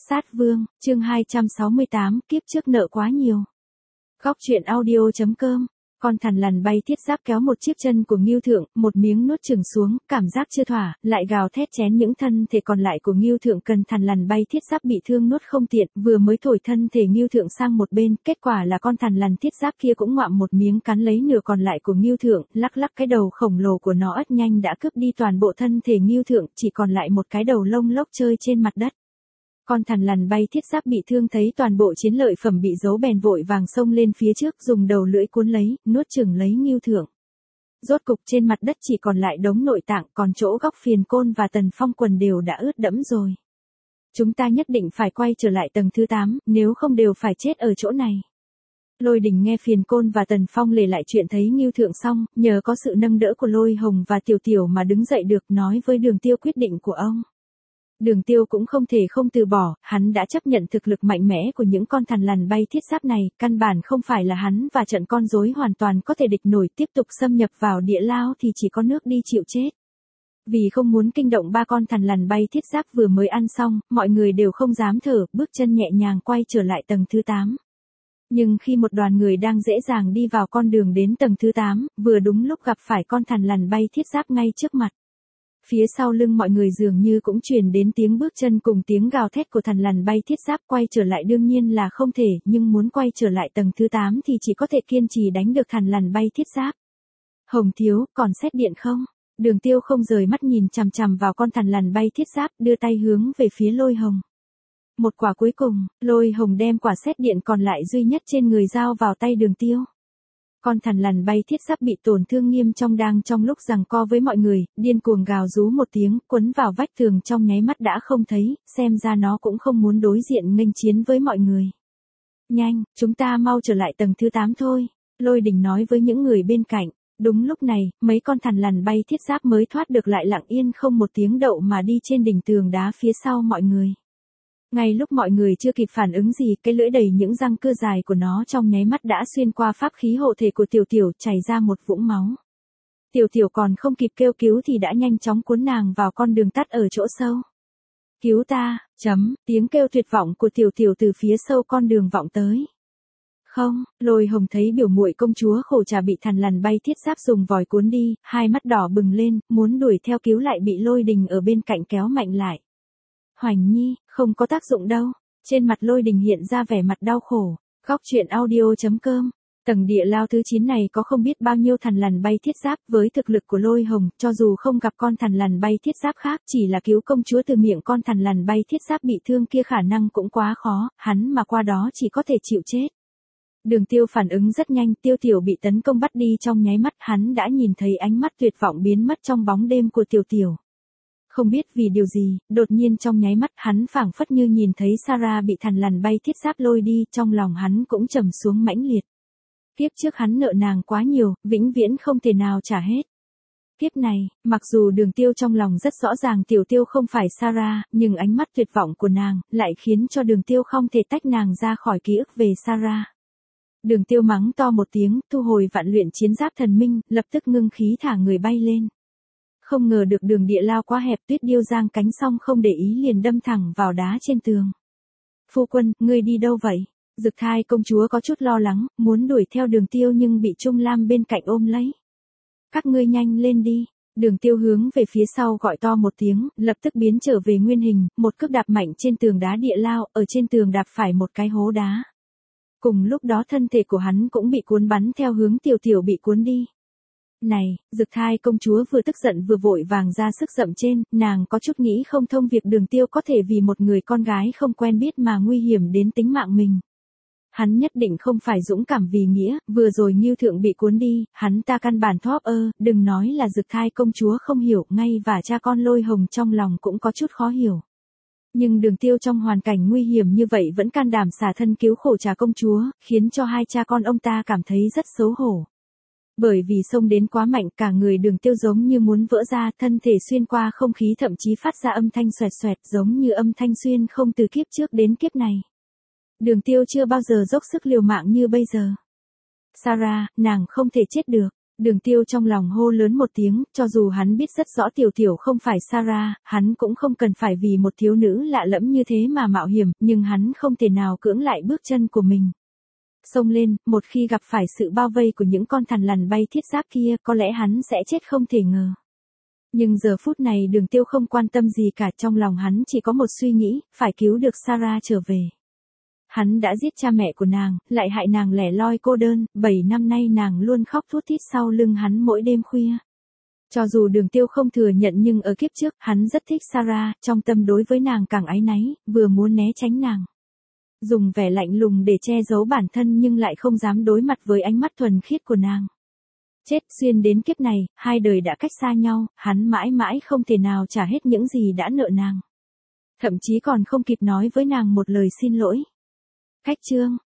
Sát Vương, chương 268, kiếp trước nợ quá nhiều. Góc truyện audio.com. Con thằn lằn bay thiết giáp kéo một chiếc chân của Ngưu Thượng, một miếng nuốt chửng xuống, cảm giác chưa thỏa, lại gào thét chén những thân thể còn lại của Ngưu Thượng. Cần thằn lằn bay thiết giáp bị thương nuốt không tiện, vừa mới thổi thân thể Ngưu Thượng sang một bên, kết quả là con thằn lằn thiết giáp kia cũng ngoạm một miếng cắn lấy nửa còn lại của Ngưu Thượng, lắc lắc cái đầu khổng lồ của nó rất nhanh đã cướp đi toàn bộ thân thể Ngưu Thượng, chỉ còn lại một cái đầu lông lốc chơi trên mặt đất. Con thằn lằn bay thiết giáp bị thương thấy toàn bộ chiến lợi phẩm bị giấu bèn vội vàng xông lên phía trước, dùng đầu lưỡi cuốn lấy, nuốt chửng lấy Ngưu Thượng. Rốt cục trên mặt đất chỉ còn lại đống nội tạng, còn chỗ góc Phiền Côn và Tần Phong quần đều đã ướt đẫm rồi. Chúng ta nhất định phải quay trở lại tầng thứ 8, nếu không đều phải chết ở chỗ này. Lôi Đình nghe Phiền Côn và Tần Phong lể lại chuyện thấy Ngưu Thượng xong, nhờ có sự nâng đỡ của Lôi Hồng và Tiểu Tiểu mà đứng dậy được, nói với Đường Tiêu quyết định của ông. Đường Tiêu cũng không thể không từ bỏ, hắn đã chấp nhận thực lực mạnh mẽ của những con thằn lằn bay thiết giáp này, căn bản không phải là hắn và trận con rối hoàn toàn có thể địch nổi, tiếp tục xâm nhập vào địa lao thì chỉ có nước đi chịu chết. Vì không muốn kinh động ba con thằn lằn bay thiết giáp vừa mới ăn xong, mọi người đều không dám thở, bước chân nhẹ nhàng quay trở lại tầng thứ 8. Nhưng khi một đoàn người đang dễ dàng đi vào con đường đến tầng thứ 8, vừa đúng lúc gặp phải con thằn lằn bay thiết giáp ngay trước mặt. Phía sau lưng mọi người dường như cũng truyền đến tiếng bước chân cùng tiếng gào thét của thằn lằn bay thiết giáp. Quay trở lại đương nhiên là không thể, nhưng muốn quay trở lại tầng thứ 8 thì chỉ có thể kiên trì đánh được thằn lằn bay thiết giáp. Hồng thiếu, còn xét điện không? Đường Tiêu không rời mắt nhìn chằm chằm vào con thằn lằn bay thiết giáp, đưa tay hướng về phía Lôi Hồng. Một quả cuối cùng, Lôi Hồng đem quả xét điện còn lại duy nhất trên người giao vào tay Đường Tiêu. Con thằn lằn bay thiết giáp bị tổn thương nghiêm trọng đang trong lúc giằng co với mọi người, điên cuồng gào rú một tiếng, quấn vào vách tường trong nháy mắt đã không thấy, xem ra nó cũng không muốn đối diện nghênh chiến với mọi người. Nhanh, chúng ta mau trở lại tầng thứ 8 thôi, Lôi Đình nói với những người bên cạnh. Đúng lúc này, mấy con thằn lằn bay thiết giáp mới thoát được lại lặng yên không một tiếng động mà đi trên đỉnh tường đá phía sau mọi người. Ngay lúc mọi người chưa kịp phản ứng gì, cái lưỡi đầy những răng cưa dài của nó trong nháy mắt đã xuyên qua pháp khí hộ thể của Tiểu Tiểu, chảy ra một vũng máu. Tiểu Tiểu còn không kịp kêu cứu thì đã nhanh chóng cuốn nàng vào con đường tắt ở chỗ sâu. Cứu ta, tiếng kêu tuyệt vọng của Tiểu Tiểu từ phía sâu con đường vọng tới. Không, Lôi Hồng thấy biểu muội công chúa khổ trà bị thằn lằn bay thiết giáp dùng vòi cuốn đi, hai mắt đỏ bừng lên, muốn đuổi theo cứu lại bị Lôi Đình ở bên cạnh kéo mạnh lại. Hoành Nhi, không có tác dụng đâu. Trên mặt Lôi Đình hiện ra vẻ mặt đau khổ. Góc truyện audio.com. Tầng địa lao thứ 9 này có không biết bao nhiêu thằn lằn bay thiết giáp, với thực lực của Lôi Hồng, cho dù không gặp con thằn lằn bay thiết giáp khác, chỉ là cứu công chúa từ miệng con thằn lằn bay thiết giáp bị thương kia khả năng cũng quá khó, hắn mà qua đó chỉ có thể chịu chết. Đường Tiêu phản ứng rất nhanh, Tiêu Tiểu bị tấn công bắt đi trong nháy mắt, hắn đã nhìn thấy ánh mắt tuyệt vọng biến mất trong bóng đêm của Tiểu Tiểu. Không biết vì điều gì, đột nhiên trong nháy mắt hắn phảng phất như nhìn thấy Sarah bị thằn lằn bay thiết giáp lôi đi, trong lòng hắn cũng trầm xuống mãnh liệt. Kiếp trước hắn nợ nàng quá nhiều, vĩnh viễn không thể nào trả hết. Kiếp này, mặc dù Đường Tiêu trong lòng rất rõ ràng Tiểu Tiêu không phải Sarah, nhưng ánh mắt tuyệt vọng của nàng lại khiến cho Đường Tiêu không thể tách nàng ra khỏi ký ức về Sarah. Đường Tiêu mắng to một tiếng, thu hồi vạn luyện chiến giáp thần minh, lập tức ngưng khí thả người bay lên. Không ngờ được đường địa lao quá hẹp, Tuyết Điêu giang cánh xong không để ý liền đâm thẳng vào đá trên tường. Phu quân, ngươi đi đâu vậy? Dực Thai công chúa có chút lo lắng, muốn đuổi theo Đường Tiêu nhưng bị Trung Lam bên cạnh ôm lấy. Các ngươi nhanh lên đi. Đường Tiêu hướng về phía sau gọi to một tiếng, lập tức biến trở về nguyên hình, một cước đạp mạnh trên tường đá địa lao, ở trên tường đạp phải một cái hố đá. Cùng lúc đó thân thể của hắn cũng bị cuốn bắn theo hướng Tiểu Tiểu bị cuốn đi. Này, Dực Thai công chúa vừa tức giận vừa vội vàng ra sức dậm trên, nàng có chút nghĩ không thông việc Đường Tiêu có thể vì một người con gái không quen biết mà nguy hiểm đến tính mạng mình. Hắn nhất định không phải dũng cảm vì nghĩa, vừa rồi Ngưu Thượng bị cuốn đi, hắn ta căn bản đừng nói là Dực Thai công chúa không hiểu, ngay và cha con Lôi Hồng trong lòng cũng có chút khó hiểu. Nhưng Đường Tiêu trong hoàn cảnh nguy hiểm như vậy vẫn can đảm xả thân cứu khổ trà công chúa, khiến cho hai cha con ông ta cảm thấy rất xấu hổ. Bởi vì xông đến quá mạnh, cả người Đường Tiêu giống như muốn vỡ ra, thân thể xuyên qua không khí thậm chí phát ra âm thanh xoẹt xoẹt giống như âm thanh xuyên không từ kiếp trước đến kiếp này. Đường Tiêu chưa bao giờ dốc sức liều mạng như bây giờ. Sarah, nàng không thể chết được. Đường Tiêu trong lòng hô lớn một tiếng, cho dù hắn biết rất rõ Tiểu Tiểu không phải Sarah, hắn cũng không cần phải vì một thiếu nữ lạ lẫm như thế mà mạo hiểm, nhưng hắn không thể nào cưỡng lại bước chân của mình. Xông lên, một khi gặp phải sự bao vây của những con thằn lằn bay thiết giáp kia, có lẽ hắn sẽ chết không thể ngờ. Nhưng giờ phút này Đường Tiêu không quan tâm gì cả, trong lòng hắn chỉ có một suy nghĩ, phải cứu được Sarah trở về. Hắn đã giết cha mẹ của nàng, lại hại nàng lẻ loi cô đơn, 7 năm nay nàng luôn khóc thút thít sau lưng hắn mỗi đêm khuya. Cho dù Đường Tiêu không thừa nhận nhưng ở kiếp trước, hắn rất thích Sarah, trong tâm đối với nàng càng áy náy, vừa muốn né tránh nàng. Dùng vẻ lạnh lùng để che giấu bản thân nhưng lại không dám đối mặt với ánh mắt thuần khiết của nàng. Chết xuyên đến kiếp này, hai đời đã cách xa nhau, hắn mãi mãi không thể nào trả hết những gì đã nợ nàng. Thậm chí còn không kịp nói với nàng một lời xin lỗi. Khách chương